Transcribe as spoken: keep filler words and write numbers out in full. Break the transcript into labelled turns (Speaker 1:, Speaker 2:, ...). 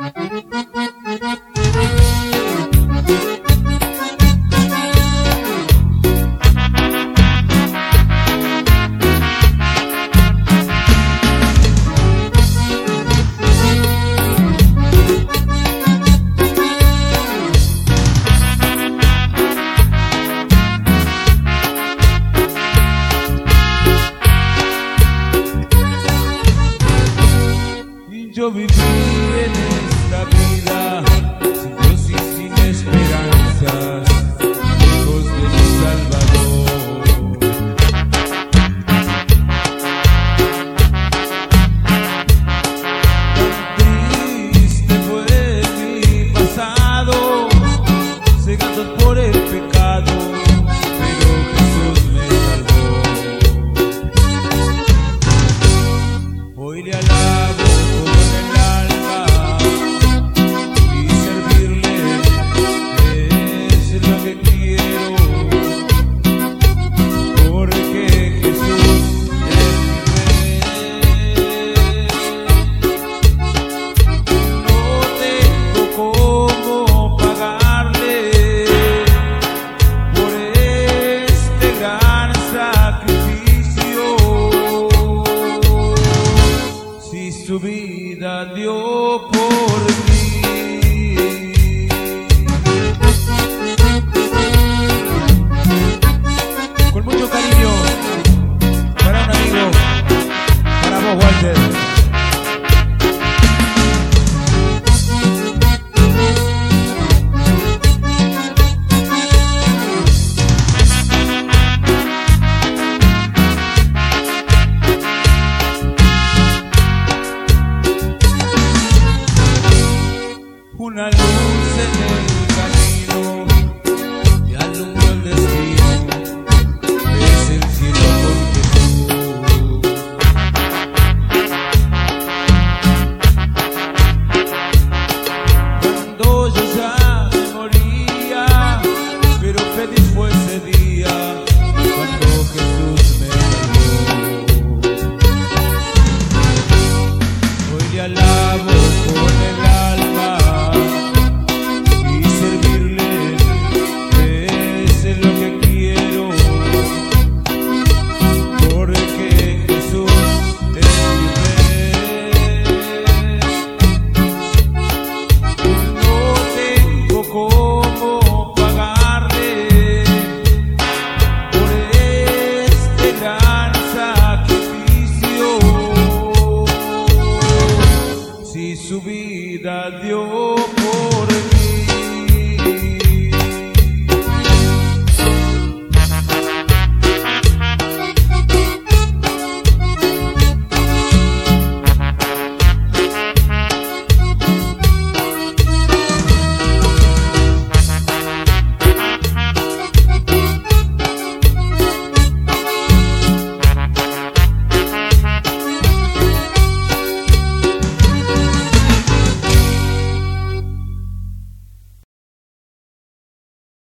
Speaker 1: Yo viví en esta vida sin Dios y sin esperanzas, lejos de mi Salvador. Tan triste fue mi pasado, cegados por el pecado, pero Jesús me salvó. Hoy le alabo su vida dio por mí. Con mucho cariño para un amigo, para vos, Walter. Una luz en el camino te alumbró el destino, es el cielo con Jesús. Cuando yo ya me moría, pero feliz fue ese día cuando Jesús me salvó. Hoy le alabo con el alma, su vida dio.